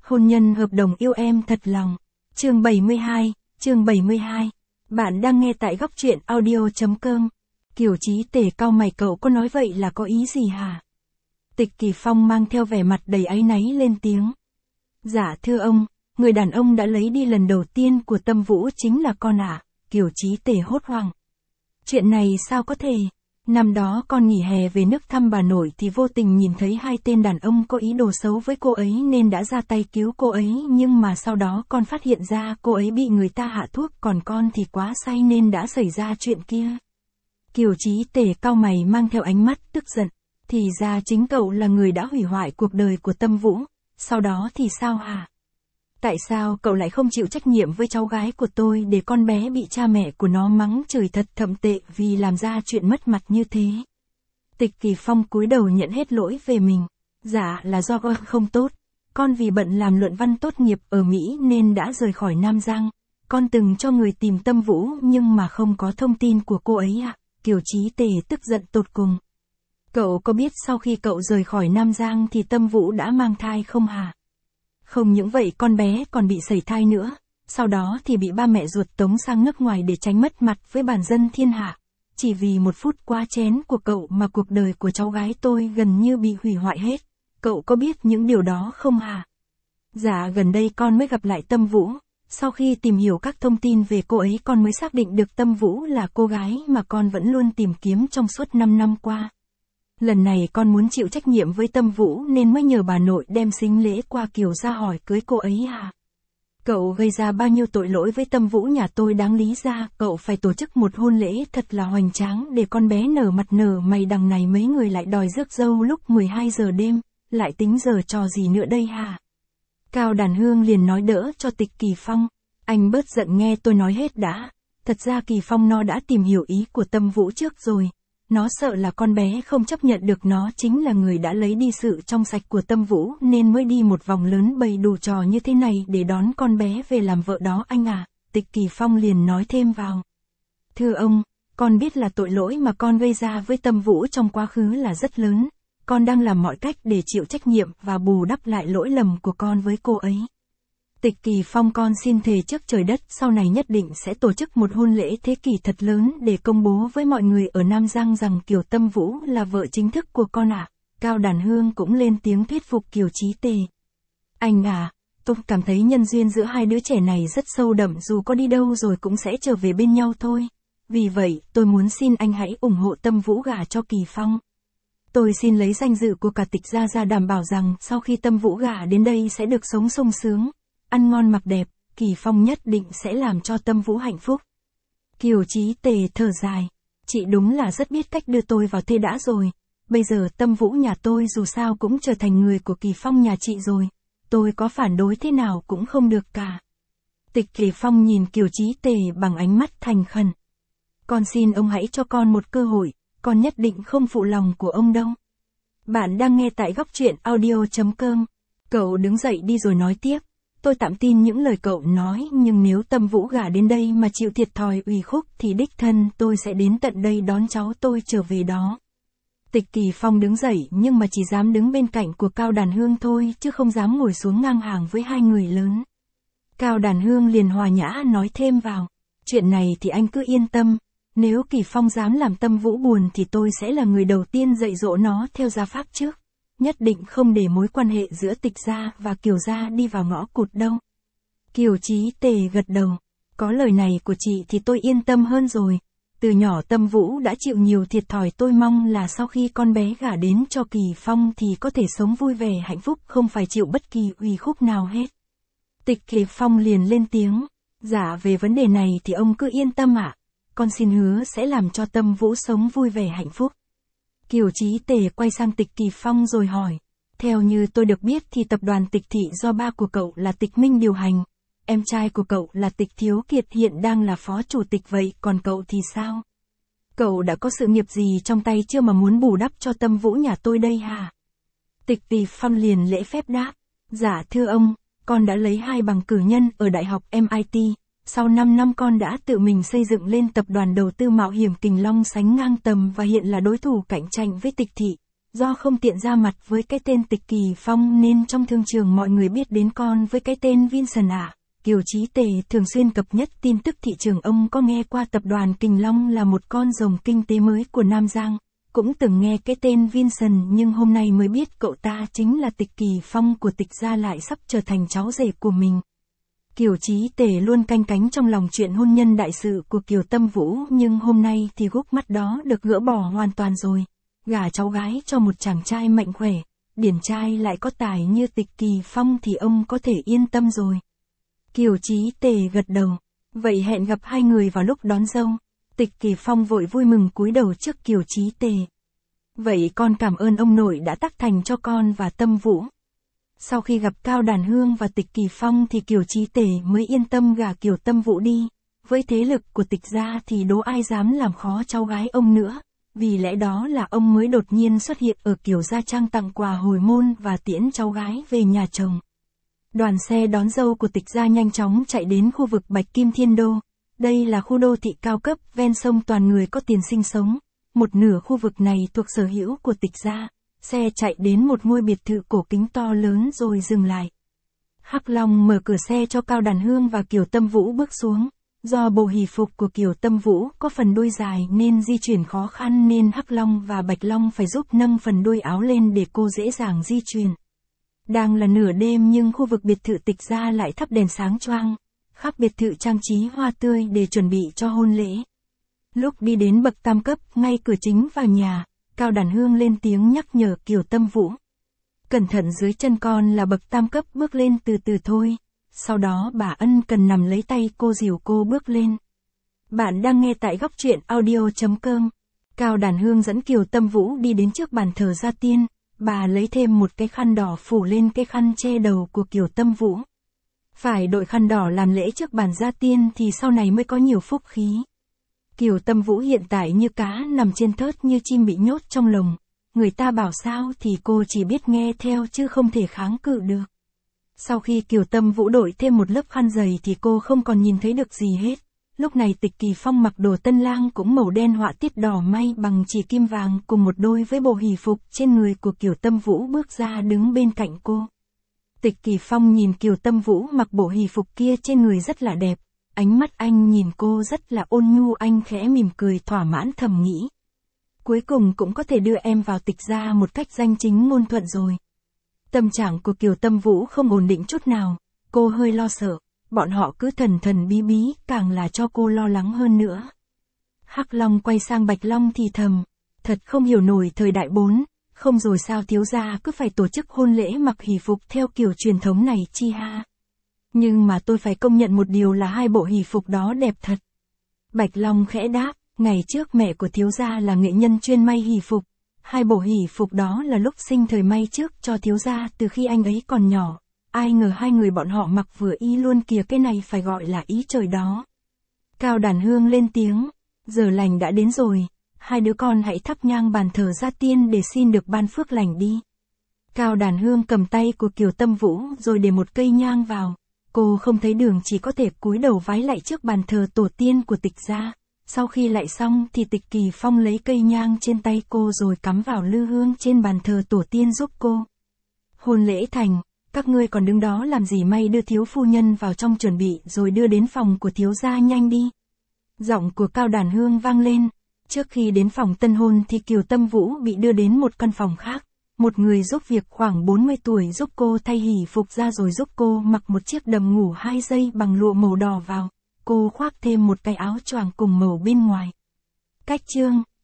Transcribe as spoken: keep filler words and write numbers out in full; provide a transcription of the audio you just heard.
Hôn nhân hợp đồng yêu em thật lòng. Chương bảy mươi hai, chương bảy mươi hai. Bạn đang nghe tại góc truyện audio chấm com. Kiều Chí Tề cau mày, cậu có nói vậy là có ý gì hả? Tịch Kỳ Phong mang theo vẻ mặt đầy áy náy lên tiếng. Dạ thưa ông, người đàn ông đã lấy đi lần đầu tiên của Tâm Vũ chính là con ạ. À? Kiều Chí Tề hốt hoảng. Chuyện này sao có thể? Năm đó con nghỉ hè về nước thăm bà nội thì vô tình nhìn thấy hai tên đàn ông có ý đồ xấu với cô ấy nên đã ra tay cứu cô ấy, nhưng mà sau đó con phát hiện ra cô ấy bị người ta hạ thuốc, còn con thì quá say nên đã xảy ra chuyện kia. Kiều Chí Tề cau mày mang theo ánh mắt tức giận. Thì ra chính cậu là người đã hủy hoại cuộc đời của Tâm Vũ, sau đó thì sao hả? Tại sao cậu lại không chịu trách nhiệm với cháu gái của tôi để con bé bị cha mẹ của nó mắng chửi thật thậm tệ vì làm ra chuyện mất mặt như thế? Tịch Kỳ Phong cúi đầu nhận hết lỗi về mình. Dạ là do con không tốt. Con vì bận làm luận văn tốt nghiệp ở Mỹ nên đã rời khỏi Nam Giang. Con từng cho người tìm Tâm Vũ nhưng mà không có thông tin của cô ấy ạ. À? Kiều Chí Tề tức giận tột cùng. Cậu có biết sau khi cậu rời khỏi Nam Giang thì Tâm Vũ đã mang thai không hả? Không những vậy con bé còn bị sẩy thai nữa, sau đó thì bị ba mẹ ruột tống sang nước ngoài để tránh mất mặt với bản dân thiên hạ. Chỉ vì một phút quá chén của cậu mà cuộc đời của cháu gái tôi gần như bị hủy hoại hết. Cậu có biết những điều đó không hả? Dạ gần đây con mới gặp lại Tâm Vũ. Sau khi tìm hiểu các thông tin về cô ấy con mới xác định được Tâm Vũ là cô gái mà con vẫn luôn tìm kiếm trong suốt năm năm qua. Lần này con muốn chịu trách nhiệm với Tâm Vũ nên mới nhờ bà nội đem sính lễ qua Kiều ra hỏi cưới cô ấy hả? Cậu gây ra bao nhiêu tội lỗi với Tâm Vũ nhà tôi đáng lý ra cậu phải tổ chức một hôn lễ thật là hoành tráng để con bé nở mặt nở mày, đằng này mấy người lại đòi rước dâu lúc mười hai giờ đêm, lại tính giờ trò gì nữa đây hả? Cao Đàn Hương liền nói đỡ cho Tịch Kỳ Phong. Anh bớt giận nghe tôi nói hết đã. Thật ra Kỳ Phong nó đã tìm hiểu ý của Tâm Vũ trước rồi. Nó sợ là con bé không chấp nhận được nó chính là người đã lấy đi sự trong sạch của Tâm Vũ nên mới đi một vòng lớn bày đủ trò như thế này để đón con bé về làm vợ đó anh à. Tịch Kỳ Phong liền nói thêm vào. Thưa ông, con biết là tội lỗi mà con gây ra với Tâm Vũ trong quá khứ là rất lớn. Con đang làm mọi cách để chịu trách nhiệm và bù đắp lại lỗi lầm của con với cô ấy. Tịch Kỳ Phong con xin thề trước trời đất sau này nhất định sẽ tổ chức một hôn lễ thế kỷ thật lớn để công bố với mọi người ở Nam Giang rằng Kiều Tâm Vũ là vợ chính thức của con ạ. À. Cao Đàn Hương cũng lên tiếng thuyết phục Kiều Chí Tề. Anh à, tôi cảm thấy nhân duyên giữa hai đứa trẻ này rất sâu đậm, dù có đi đâu rồi cũng sẽ trở về bên nhau thôi. Vì vậy, tôi muốn xin anh hãy ủng hộ Tâm Vũ gả cho Kỳ Phong. Tôi xin lấy danh dự của cả Tịch gia ra đảm bảo rằng sau khi Tâm Vũ gả đến đây sẽ được sống sung sướng, ăn ngon mặc đẹp, Kỳ Phong nhất định sẽ làm cho Tâm Vũ hạnh phúc. Kiều Chí Tề thở dài. Chị đúng là rất biết cách đưa tôi vào thế đã rồi. Bây giờ Tâm Vũ nhà tôi dù sao cũng trở thành người của Kỳ Phong nhà chị rồi. Tôi có phản đối thế nào cũng không được cả. Tịch Kỳ Phong nhìn Kiều Chí Tề bằng ánh mắt thành khẩn. Con xin ông hãy cho con một cơ hội, con nhất định không phụ lòng của ông đâu. Bạn đang nghe tại góc truyện audio chấm com. Cậu đứng dậy đi rồi nói tiếp. Tôi tạm tin những lời cậu nói, nhưng nếu Tâm Vũ gả đến đây mà chịu thiệt thòi ủy khúc thì đích thân tôi sẽ đến tận đây đón cháu tôi trở về đó. Tịch Kỳ Phong đứng dậy nhưng mà chỉ dám đứng bên cạnh của Cao Đàn Hương thôi chứ không dám ngồi xuống ngang hàng với hai người lớn. Cao Đàn Hương liền hòa nhã nói thêm vào. Chuyện này thì anh cứ yên tâm. Nếu Kỳ Phong dám làm Tâm Vũ buồn thì tôi sẽ là người đầu tiên dạy dỗ nó theo gia pháp trước. Nhất định không để mối quan hệ giữa Tịch gia và Kiều gia đi vào ngõ cụt đâu. Kiều Chí Tề gật đầu. Có lời này của chị thì tôi yên tâm hơn rồi. Từ nhỏ Tâm Vũ đã chịu nhiều thiệt thòi, tôi mong là sau khi con bé gả đến cho Kỳ Phong thì có thể sống vui vẻ hạnh phúc, không phải chịu bất kỳ ủy khúc nào hết. Tịch Kỳ Phong liền lên tiếng. Dạ về vấn đề này thì ông cứ yên tâm ạ. À. Con xin hứa sẽ làm cho Tâm Vũ sống vui vẻ hạnh phúc. Kiều Chí Tề quay sang Tịch Kỳ Phong rồi hỏi. Theo như tôi được biết thì tập đoàn Tịch Thị do ba của cậu là Tịch Minh điều hành. Em trai của cậu là Tịch Thiếu Kiệt hiện đang là phó chủ tịch, vậy còn cậu thì sao? Cậu đã có sự nghiệp gì trong tay chưa mà muốn bù đắp cho Tâm Vũ nhà tôi đây hả? Tịch Kỳ Phong liền lễ phép đáp. Dạ thưa ông, con đã lấy hai bằng cử nhân ở Đại học em i tê. Sau năm năm con đã tự mình xây dựng lên tập đoàn đầu tư mạo hiểm Kình Long sánh ngang tầm và hiện là đối thủ cạnh tranh với Tịch Thị. Do không tiện ra mặt với cái tên Tịch Kỳ Phong nên trong thương trường mọi người biết đến con với cái tên Vincent ạ. À. Kiều Chí Tề thường xuyên cập nhật tin tức thị trường. Ông có nghe qua tập đoàn Kình Long là một con rồng kinh tế mới của Nam Giang, cũng từng nghe cái tên Vincent nhưng hôm nay mới biết cậu ta chính là Tịch Kỳ Phong của Tịch gia, lại sắp trở thành cháu rể của mình. Kiều Chí Tề luôn canh cánh trong lòng chuyện hôn nhân đại sự của Kiều Tâm Vũ, nhưng hôm nay thì gút mắt đó được gỡ bỏ hoàn toàn rồi. Gả cháu gái cho một chàng trai mạnh khỏe, điển trai lại có tài như Tịch Kỳ Phong thì ông có thể yên tâm rồi. Kiều Chí Tề gật đầu. Vậy hẹn gặp hai người vào lúc đón dâu. Tịch Kỳ Phong vội vui mừng cúi đầu trước Kiều Chí Tề. Vậy con cảm ơn ông nội đã tác thành cho con và Tâm Vũ. Sau khi gặp Cao Đàn Hương và Tịch Kỳ Phong thì Kiều Chí Tề mới yên tâm gả Kiều Tâm Vũ đi. Với thế lực của Tịch gia thì đố ai dám làm khó cháu gái ông nữa. Vì lẽ đó là ông mới đột nhiên xuất hiện ở Kiều Gia Trang tặng quà hồi môn và tiễn cháu gái về nhà chồng. Đoàn xe đón dâu của Tịch gia nhanh chóng chạy đến khu vực Bạch Kim Thiên Đô. Đây là khu đô thị cao cấp ven sông, toàn người có tiền sinh sống. Một nửa khu vực này thuộc sở hữu của Tịch gia. Xe chạy đến một ngôi biệt thự cổ kính to lớn rồi dừng lại. Hắc Long mở cửa xe cho Cao Đàn Hương và Kiều Tâm Vũ bước xuống. Do bộ hỷ phục của Kiều Tâm Vũ có phần đuôi dài nên di chuyển khó khăn, nên Hắc Long và Bạch Long phải giúp nâng phần đuôi áo lên để cô dễ dàng di chuyển. Đang là nửa đêm nhưng khu vực biệt thự Tịch gia lại thắp đèn sáng choang, khắp biệt thự trang trí hoa tươi để chuẩn bị cho hôn lễ. Lúc đi đến bậc tam cấp, ngay cửa chính vào nhà, Cao Đàn Hương lên tiếng nhắc nhở Kiều Tâm Vũ. Cẩn thận, dưới chân con là bậc tam cấp, bước lên từ từ thôi. Sau đó bà ân cần nằm lấy tay cô dìu cô bước lên. Bạn đang nghe tại góc truyện audio chấm com. Cao Đàn Hương dẫn Kiều Tâm Vũ đi đến trước bàn thờ gia tiên. Bà lấy thêm một cái khăn đỏ phủ lên cái khăn che đầu của Kiều Tâm Vũ. Phải đội khăn đỏ làm lễ trước bàn gia tiên thì sau này mới có nhiều phúc khí. Kiều Tâm Vũ hiện tại như cá nằm trên thớt, như chim bị nhốt trong lồng. Người ta bảo sao thì cô chỉ biết nghe theo chứ không thể kháng cự được. Sau khi Kiều Tâm Vũ đội thêm một lớp khăn dày thì cô không còn nhìn thấy được gì hết. Lúc này Tịch Kỳ Phong mặc đồ tân lang cũng màu đen họa tiết đỏ may bằng chỉ kim vàng cùng một đôi với bộ hỷ phục trên người của Kiều Tâm Vũ bước ra đứng bên cạnh cô. Tịch Kỳ Phong nhìn Kiều Tâm Vũ mặc bộ hỷ phục kia trên người rất là đẹp. Ánh mắt anh nhìn cô rất là ôn nhu, anh khẽ mỉm cười thỏa mãn thầm nghĩ. Cuối cùng cũng có thể đưa em vào Tịch gia một cách danh chính ngôn thuận rồi. Tâm trạng của Kiều Tâm Vũ không ổn định chút nào, cô hơi lo sợ, bọn họ cứ thần thần bí bí, càng là cho cô lo lắng hơn nữa. Hắc Long quay sang Bạch Long thì thầm, thật không hiểu nổi thời đại bốn, không rồi sao thiếu gia cứ phải tổ chức hôn lễ mặc hỷ phục theo kiểu truyền thống này chi ha. Nhưng mà tôi phải công nhận một điều là hai bộ hỷ phục đó đẹp thật. Bạch Long khẽ đáp, ngày trước mẹ của thiếu gia là nghệ nhân chuyên may hỷ phục. Hai bộ hỷ phục đó là lúc sinh thời may trước cho thiếu gia từ khi anh ấy còn nhỏ. Ai ngờ hai người bọn họ mặc vừa y luôn kìa, cái này phải gọi là ý trời đó. Cao Đàn Hương lên tiếng, giờ lành đã đến rồi, hai đứa con hãy thắp nhang bàn thờ gia tiên để xin được ban phước lành đi. Cao Đàn Hương cầm tay của Kiều Tâm Vũ rồi để một cây nhang vào. Cô không thấy đường, chỉ có thể cúi đầu vái lạy trước bàn thờ tổ tiên của Tịch gia. Sau khi lạy xong thì Tịch Kỳ Phong lấy cây nhang trên tay cô rồi cắm vào lư hương trên bàn thờ tổ tiên giúp cô. Hôn lễ thành, các ngươi còn đứng đó làm gì, may đưa thiếu phu nhân vào trong chuẩn bị rồi đưa đến phòng của thiếu gia nhanh đi. Giọng của Cao Đàn Hương vang lên. Trước khi đến phòng tân hôn thì Kiều Tâm Vũ bị đưa đến một căn phòng khác. Một người giúp việc khoảng bốn mươi tuổi giúp cô thay hỷ phục ra rồi giúp cô mặc một chiếc đầm ngủ hai dây bằng lụa màu đỏ vào. Cô khoác thêm một cái áo choàng cùng màu bên ngoài. Cách chương